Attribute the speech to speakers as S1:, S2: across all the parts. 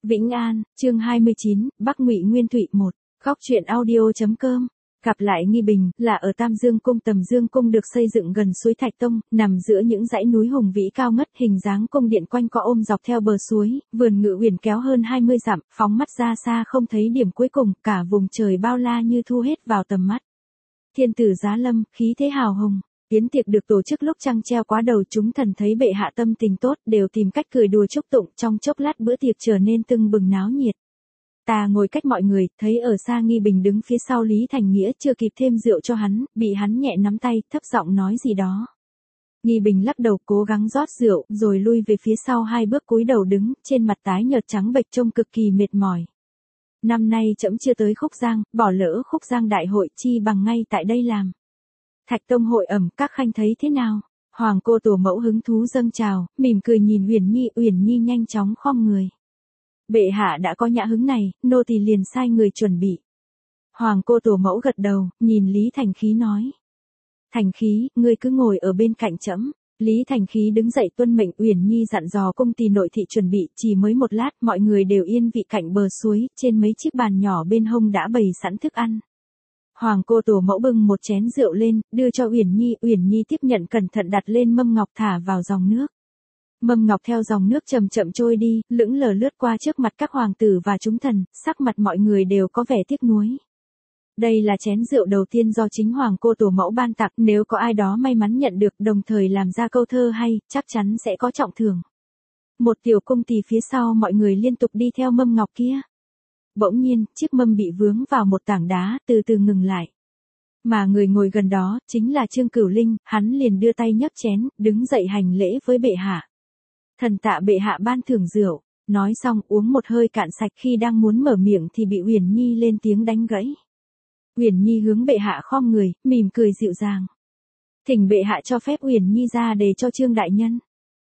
S1: Vĩnh An, chương 29, Bắc Ngụy Nguyên Thụy 1, góc truyện audio.com. Gặp lại Nghi Bình, là ở Tam Dương Cung. Tầm Dương Cung được xây dựng gần suối Thạch Tông, nằm giữa những dãy núi hùng vĩ cao ngất, hình dáng cung điện quanh co ôm dọc theo bờ suối, vườn ngự uyển kéo hơn 20 dặm, phóng mắt ra xa không thấy điểm cuối cùng, cả vùng trời bao la như thu hết vào tầm mắt. Thiên tử giá lâm, khí thế hào hùng. Yến tiệc được tổ chức lúc trăng treo quá đầu, chúng thần thấy bệ hạ tâm tình tốt, đều tìm cách cười đùa chúc tụng, trong chốc lát bữa tiệc trở nên tưng bừng náo nhiệt. Ta ngồi cách mọi người, thấy ở xa Nghi Bình đứng phía sau Lý Thành Nghĩa, chưa kịp thêm rượu cho hắn, bị hắn nhẹ nắm tay, thấp giọng nói gì đó. Nghi Bình lắc đầu cố gắng rót rượu, rồi lui về phía sau 2 bước cúi đầu đứng, trên mặt tái nhợt trắng bệch trông cực kỳ mệt mỏi. Năm nay trẫm chưa tới Khúc Giang, bỏ lỡ Khúc Giang đại hội, chi bằng ngay tại đây làm. Thạch Tông hội ẩm, các khanh thấy thế nào? Hoàng cô tổ mẫu hứng thú dâng trào, mỉm cười nhìn Uyển Nhi nhanh chóng khom người. Bệ hạ đã có nhã hứng này, nô tỳ liền sai người chuẩn bị. Hoàng cô tổ mẫu gật đầu, nhìn Lý Thành Khí nói. Thành Khí, ngươi cứ ngồi ở bên cạnh trẫm. Lý Thành Khí đứng dậy tuân mệnh. Uyển Nhi dặn dò cung tỳ nội thị chuẩn bị, chỉ mới một lát, mọi người đều yên vị cạnh bờ suối, trên mấy chiếc bàn nhỏ bên hông đã bày sẵn thức ăn. Hoàng cô tổ mẫu bưng một chén rượu lên, đưa cho Uyển Nhi tiếp nhận cẩn thận đặt lên mâm ngọc thả vào dòng nước. Mâm ngọc theo dòng nước chậm chậm trôi đi, lững lờ lướt qua trước mặt các hoàng tử và chúng thần, sắc mặt mọi người đều có vẻ tiếc nuối. Đây là chén rượu đầu tiên do chính Hoàng cô tổ mẫu ban tặng, nếu có ai đó may mắn nhận được, đồng thời làm ra câu thơ hay, chắc chắn sẽ có trọng thưởng. Một tiểu cung tỳ phía sau mọi người liên tục đi theo mâm ngọc kia. Bỗng nhiên, chiếc mâm bị vướng vào một tảng đá, từ từ ngừng lại. Mà người ngồi gần đó, chính là Chương Cửu Linh, hắn liền đưa tay nhấc chén, đứng dậy hành lễ với bệ hạ. Thần tạ bệ hạ ban thưởng rượu, nói xong uống một hơi cạn sạch, khi đang muốn mở miệng thì bị Uyển Nhi lên tiếng đánh gãy. Uyển Nhi hướng bệ hạ khom người, mỉm cười dịu dàng. Thỉnh bệ hạ cho phép Uyển Nhi ra để cho Chương đại nhân.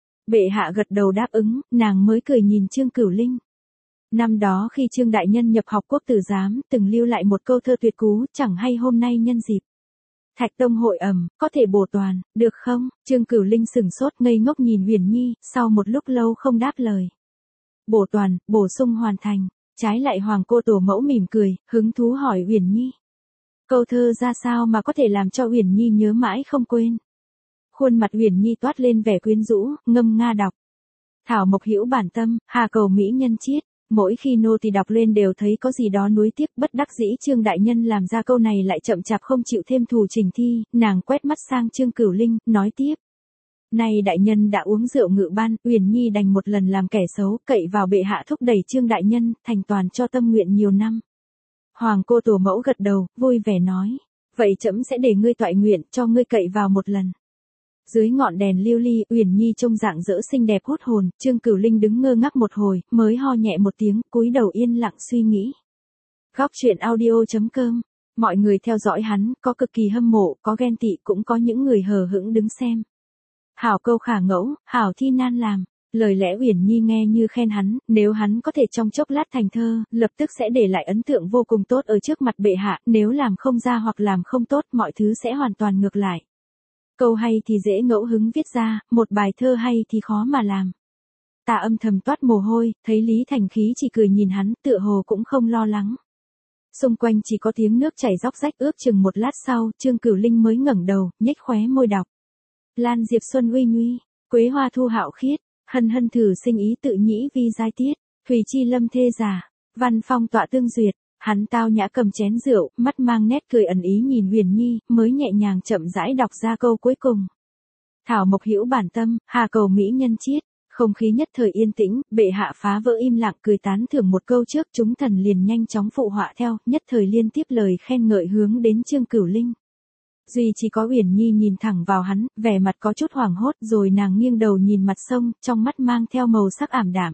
S1: Bệ hạ gật đầu đáp ứng, nàng mới cười nhìn Chương Cửu Linh. Năm đó khi Chương đại nhân nhập học quốc tử giám, từng lưu lại một câu thơ tuyệt cú, chẳng hay hôm nay nhân dịp Thạch Tông hội ẩm, có thể bổ toàn, được không? Chương Cửu Linh sửng sốt ngây ngốc nhìn Uyển Nhi, sau một lúc lâu không đáp lời. Bổ toàn, bổ sung hoàn thành. Trái lại Hoàng cô tổ mẫu mỉm cười, hứng thú hỏi Uyển Nhi. Câu thơ ra sao mà có thể làm cho Uyển Nhi nhớ mãi không quên? Khuôn mặt Uyển Nhi toát lên vẻ quyến rũ, ngâm nga đọc. Thảo mộc hữu bản tâm, hà cầu mỹ nhân chiết. Mỗi khi nô tỳ đọc lên đều thấy có gì đó nuối tiếc, bất đắc dĩ Chương đại nhân làm ra câu này lại chậm chạp không chịu thêm thù trình thi, nàng quét mắt sang Chương Cửu Linh, nói tiếp. Nay đại nhân đã uống rượu ngự ban, Uyển Nhi đành một lần làm kẻ xấu, cậy vào bệ hạ thúc đẩy Chương đại nhân, thành toàn cho tâm nguyện nhiều năm. Hoàng cô tổ mẫu gật đầu, vui vẻ nói. Vậy trẫm sẽ để ngươi toại nguyện, cho ngươi cậy vào một lần. Dưới ngọn đèn lưu ly, Uyển Nhi trông rạng rỡ xinh đẹp hút hồn, Chương Cửu Linh đứng ngơ ngác một hồi, mới ho nhẹ một tiếng, cúi đầu yên lặng suy nghĩ. Góc truyện audio.com. Mọi người theo dõi hắn, có cực kỳ hâm mộ, có ghen tị, cũng có những người hờ hững đứng xem. Hảo câu khả ngẫu, hảo thi nan làm. Lời lẽ Uyển Nhi nghe như khen hắn, nếu hắn có thể trong chốc lát thành thơ, lập tức sẽ để lại ấn tượng vô cùng tốt ở trước mặt bệ hạ, nếu làm không ra hoặc làm không tốt, mọi thứ sẽ hoàn toàn ngược lại. Câu hay thì dễ ngẫu hứng viết ra, một bài thơ hay thì khó mà làm. Ta âm thầm toát mồ hôi, thấy Lý Thành Khí chỉ cười nhìn hắn, tựa hồ cũng không lo lắng. Xung quanh chỉ có tiếng nước chảy róc rách, ước chừng một lát sau, Chương Cửu Linh mới ngẩng đầu, nhếch khóe môi đọc. Lan diệp xuân uy nguy, quế hoa thu hạo khiết, hân hân thử sinh ý tự nhĩ vi giai tiết, thùy chi lâm thê giả, văn phong tọa tương duyệt. Hắn tao nhã cầm chén rượu, mắt mang nét cười ẩn ý nhìn Uyển Nhi, mới nhẹ nhàng chậm rãi đọc ra câu cuối cùng. Thảo mộc hữu bản tâm, hà cầu mỹ nhân chiết. Không khí nhất thời yên tĩnh, bệ hạ phá vỡ im lặng cười tán thưởng một câu trước, chúng thần liền nhanh chóng phụ họa theo, nhất thời liên tiếp lời khen ngợi hướng đến Chương Cửu Linh. Duy chỉ có Uyển Nhi nhìn thẳng vào hắn, vẻ mặt có chút hoảng hốt, rồi nàng nghiêng đầu nhìn mặt sông, trong mắt mang theo màu sắc ảm đạm.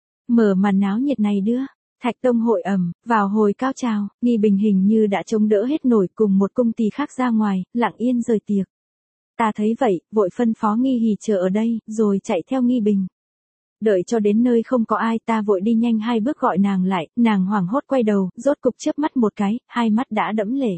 S1: Mở màn náo nhiệt này đưa. Thạch Tông hội ẩm, vào hồi cao trào, Nghi Bình hình như đã chống đỡ hết nổi, cùng một cung tỳ khác ra ngoài, lặng yên rời tiệc. Ta thấy vậy, vội phân phó Nghi Hỉ chờ ở đây, rồi chạy theo Nghi Bình. Đợi cho đến nơi không có ai, ta vội đi nhanh 2 bước gọi nàng lại, nàng hoảng hốt quay đầu, rốt cục chớp mắt một cái, 2 mắt đã đẫm lệ.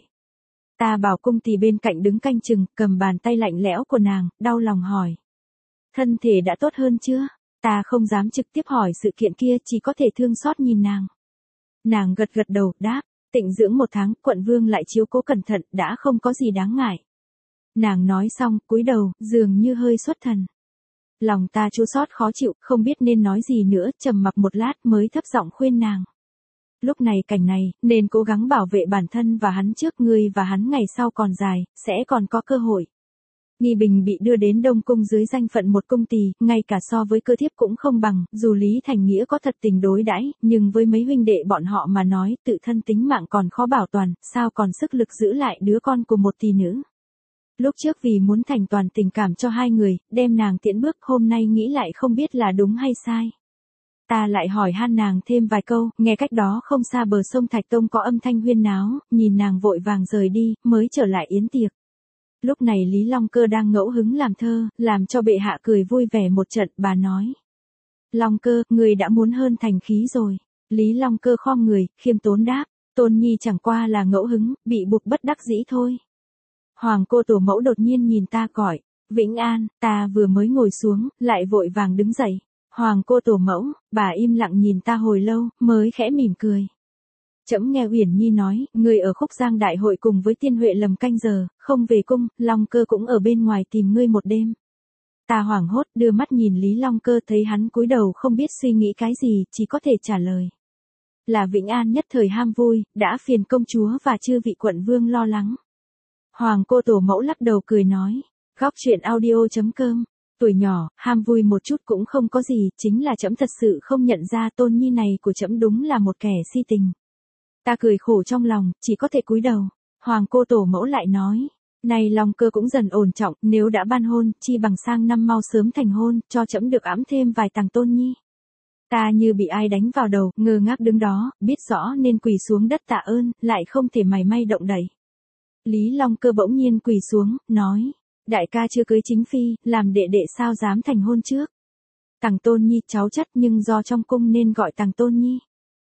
S1: Ta bảo cung tỳ bên cạnh đứng canh chừng, cầm bàn tay lạnh lẽo của nàng, đau lòng hỏi. Thân thể đã tốt hơn chưa? Ta không dám trực tiếp hỏi sự kiện kia, chỉ có thể thương xót nhìn nàng. Nàng gật gật đầu, đáp, tịnh dưỡng 1 tháng, quận vương lại chiếu cố cẩn thận, đã không có gì đáng ngại. Nàng nói xong, cúi đầu, dường như hơi xuất thần. Lòng ta chua xót khó chịu, không biết nên nói gì nữa, trầm mặc một lát mới thấp giọng khuyên nàng. Lúc này cảnh này, nên cố gắng bảo vệ bản thân và hắn trước, ngươi và hắn ngày sau còn dài, sẽ còn có cơ hội. Nghi Bình bị đưa đến Đông Cung dưới danh phận một cung tỳ, ngay cả so với cơ thiếp cũng không bằng, dù Lý Thành Nghĩa có thật tình đối đãi, nhưng với mấy huynh đệ bọn họ mà nói, tự thân tính mạng còn khó bảo toàn, sao còn sức lực giữ lại đứa con của một tỷ nữ. Lúc trước vì muốn thành toàn tình cảm cho hai người, đem nàng tiễn bước, hôm nay nghĩ lại không biết là đúng hay sai. Ta lại hỏi han nàng thêm vài câu, nghe cách đó không xa bờ sông Thạch Tông có âm thanh huyên náo, nhìn nàng vội vàng rời đi, mới trở lại yến tiệc. Lúc này Lý Long Cơ đang ngẫu hứng làm thơ, làm cho bệ hạ cười vui vẻ một trận, bà nói. Long Cơ, người đã muốn hơn thành khí rồi. Lý Long Cơ khom người, khiêm tốn đáp, Tôn Nhi chẳng qua là ngẫu hứng, bị buộc bất đắc dĩ thôi. Hoàng cô tổ mẫu đột nhiên nhìn ta gọi, Vĩnh An, ta vừa mới ngồi xuống, lại vội vàng đứng dậy. Hoàng cô tổ mẫu, bà im lặng nhìn ta hồi lâu, mới khẽ mỉm cười. Trẫm nghe Uyển Nhi nói, người ở Khúc Giang đại hội cùng với Tiên Huệ lầm canh giờ, không về cung, Long Cơ cũng ở bên ngoài tìm ngươi một đêm. Ta hoảng hốt đưa mắt nhìn Lý Long Cơ, thấy hắn cúi đầu không biết suy nghĩ cái gì, chỉ có thể trả lời. Là Vĩnh An nhất thời ham vui, đã phiền công chúa và chư vị quận vương lo lắng. Hoàng cô tổ mẫu lắc đầu cười nói, góc truyện audio.com. Tuổi nhỏ, ham vui một chút cũng không có gì, chính là trẫm thật sự không nhận ra Tôn Nhi này của trẫm đúng là một kẻ si tình. Ta cười khổ trong lòng, chỉ có thể cúi đầu. Hoàng cô tổ mẫu lại nói, này Long Cơ cũng dần ổn trọng, nếu đã ban hôn, chi bằng sang năm mau sớm thành hôn, cho trẫm được ẵm thêm vài tàng Tôn Nhi. Ta như bị ai đánh vào đầu, ngơ ngác đứng đó, biết rõ nên quỳ xuống đất tạ ơn, lại không thể mảy may động đậy. Lý Long Cơ bỗng nhiên quỳ xuống, nói, đại ca chưa cưới chính phi, làm đệ đệ sao dám thành hôn trước. Tàng Tôn Nhi cháu chất nhưng do trong cung nên gọi Tàng Tôn Nhi.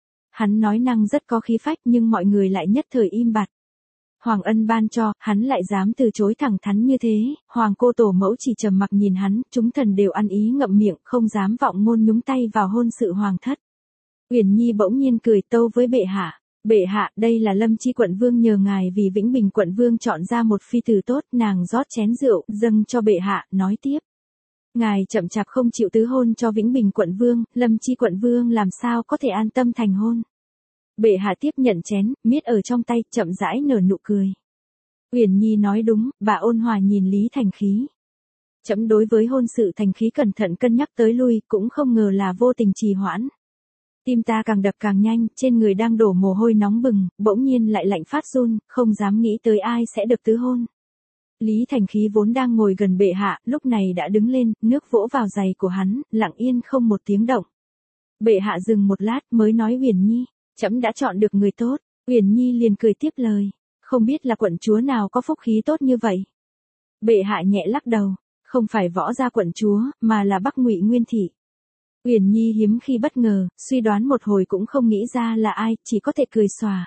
S1: Hắn nói năng rất có khí phách nhưng mọi người lại nhất thời im bặt. Hoàng ân ban cho, hắn lại dám từ chối thẳng thắn như thế, Hoàng cô tổ mẫu chỉ trầm mặc nhìn hắn, chúng thần đều ăn ý ngậm miệng, không dám vọng môn nhúng tay vào hôn sự hoàng thất. Uyển Nhi bỗng nhiên cười tâu với bệ hạ. Bệ hạ, đây là Lâm Chi quận vương nhờ ngài vì Vĩnh Bình quận vương chọn ra một phi tử tốt, nàng rót chén rượu, dâng cho bệ hạ, nói tiếp. Ngài chậm chạp không chịu tứ hôn cho Vĩnh Bình quận vương, Lâm Chi quận vương làm sao có thể an tâm thành hôn. Bệ hạ tiếp nhận chén, miết ở trong tay, chậm rãi nở nụ cười. Uyển Nhi nói đúng, bà ôn hòa nhìn Lý Thành Khí. Trẫm đối với hôn sự Thành Khí cẩn thận cân nhắc tới lui, cũng không ngờ là vô tình trì hoãn. Tim ta càng đập càng nhanh, trên người đang đổ mồ hôi nóng bừng, bỗng nhiên lại lạnh phát run, không dám nghĩ tới ai sẽ được tứ hôn. Lý Thành Khí vốn đang ngồi gần bệ hạ, lúc này đã đứng lên, nước vỗ vào giày của hắn, lặng yên không một tiếng động. Bệ hạ dừng một lát mới nói Uyển Nhi, trẫm đã chọn được người tốt. Uyển Nhi liền cười tiếp lời, không biết là quận chúa nào có phúc khí tốt như vậy. Bệ hạ nhẹ lắc đầu, không phải Võ Gia quận chúa, mà là Bắc Ngụy Nguyên thị. Uyển Nhi hiếm khi bất ngờ, suy đoán một hồi cũng không nghĩ ra là ai, chỉ có thể cười xòa.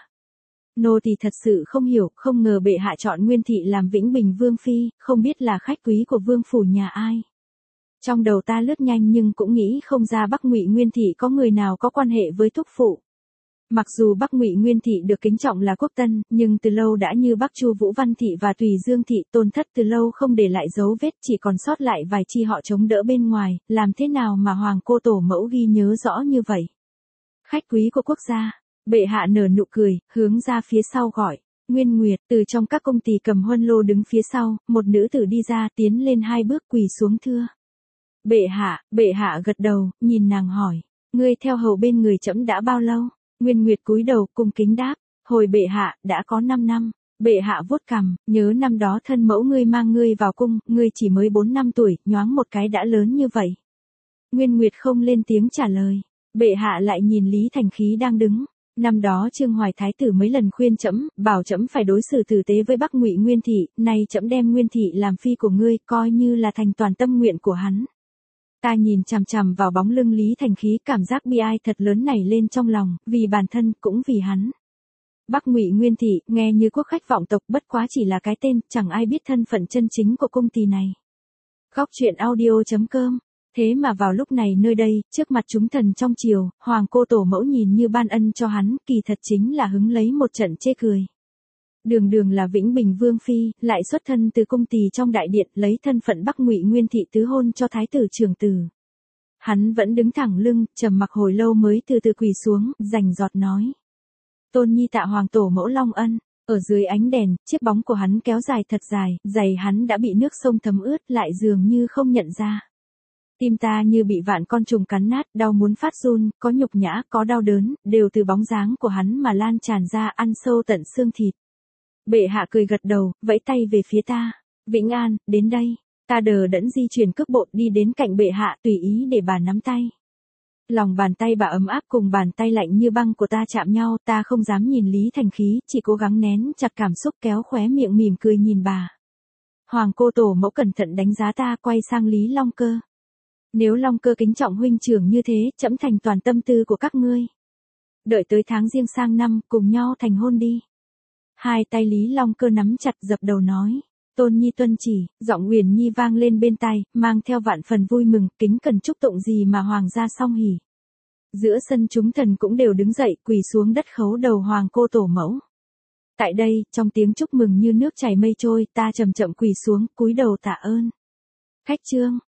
S1: Nô tỳ thật sự không hiểu, không ngờ bệ hạ chọn Nguyên thị làm Vĩnh Bình vương phi, không biết là khách quý của vương phủ nhà ai. Trong đầu ta lướt nhanh nhưng cũng nghĩ không ra Bắc Ngụy Nguyên thị có người nào có quan hệ với thúc phụ. Mặc dù Bắc Ngụy Nguyên thị được kính trọng là quốc tân, nhưng từ lâu đã như Bắc Chu Vũ Văn thị và Tùy Dương thị, Tôn thất từ lâu không để lại dấu vết, chỉ còn sót lại vài chi họ chống đỡ bên ngoài, làm thế nào mà Hoàng cô tổ mẫu ghi nhớ rõ như vậy. Khách quý của quốc gia, bệ hạ nở nụ cười, hướng ra phía sau gọi, Nguyên Nguyệt, từ trong các công tỳ cầm huân lô đứng phía sau, một nữ tử đi ra, tiến lên 2 bước quỳ xuống thưa. Bệ hạ gật đầu, nhìn nàng hỏi, ngươi theo hầu bên người trẫm đã bao lâu? Nguyên Nguyệt cúi đầu cung kính đáp, hồi bệ hạ, đã có 5 năm. Bệ hạ vuốt cằm, nhớ năm đó thân mẫu ngươi mang ngươi vào cung, ngươi chỉ mới 4 năm tuổi, nhoáng một cái đã lớn như vậy. Nguyên Nguyệt không lên tiếng trả lời. Bệ hạ lại nhìn Lý Thành Khí đang đứng. Năm đó Trương Hoài Thái tử mấy lần khuyên trẫm, bảo trẫm phải đối xử tử tế với Bắc Ngụy Nguyên thị, nay trẫm đem Nguyên thị làm phi của ngươi, coi như là thành toàn tâm nguyện của hắn. Ta nhìn chằm chằm vào bóng lưng Lý Thành Khí, cảm giác bi ai thật lớn nảy lên trong lòng, vì bản thân, cũng vì hắn. Bắc Ngụy Nguyên thị, nghe như quốc khách vọng tộc, bất quá chỉ là cái tên, chẳng ai biết thân phận chân chính của cung tỳ này. Góc truyện audio.com Thế mà vào lúc này nơi đây, trước mặt chúng thần trong triều, hoàng cô tổ mẫu nhìn như ban ân cho hắn, kỳ thật chính là hứng lấy một trận chê cười. Đường đường là Vĩnh Bình Vương Phi, lại xuất thân từ cung tỳ trong đại điện, lấy thân phận Bắc Ngụy Nguyên thị tứ hôn cho thái tử trưởng tử. Hắn vẫn đứng thẳng lưng, trầm mặc hồi lâu mới từ từ quỳ xuống, rành giọt nói. Tôn nhi tạ hoàng tổ mẫu long ân. Ở dưới ánh đèn, chiếc bóng của hắn kéo dài thật dài, giày hắn đã bị nước sông thấm ướt, lại dường như không nhận ra. Tim ta như bị vạn con trùng cắn nát, đau muốn phát run, có nhục nhã, có đau đớn, đều từ bóng dáng của hắn mà lan tràn ra, ăn sâu tận xương thịt. Bệ hạ cười gật đầu, vẫy tay về phía ta. Vĩnh An, đến đây. Ta đờ đẫn di chuyển cước bộ đi đến cạnh bệ hạ, tùy ý để bà nắm tay. Lòng bàn tay bà ấm áp cùng bàn tay lạnh như băng của ta chạm nhau, ta không dám nhìn Lý Thành Khí, chỉ cố gắng nén chặt cảm xúc, kéo khóe miệng mỉm cười nhìn bà. Hoàng cô tổ mẫu cẩn thận đánh giá ta, quay sang Lý Long Cơ. Nếu Long Cơ kính trọng huynh trưởng như thế, trẫm thành toàn tâm tư của các ngươi. Đợi tới tháng Giêng sang năm, cùng nhau thành hôn đi. Hai tay Lý Long Cơ nắm chặt, dập đầu nói. Tôn nhi tuân chỉ, giọng Uyển Nhi vang lên bên tai, mang theo vạn phần vui mừng, kính cần chúc tụng gì mà hoàng gia song hỉ. Giữa sân chúng thần cũng đều đứng dậy, quỳ xuống đất khấu đầu hoàng cô tổ mẫu. Tại đây, trong tiếng chúc mừng như nước chảy mây trôi, ta chậm chậm quỳ xuống, cúi đầu tạ ơn. Khách trương.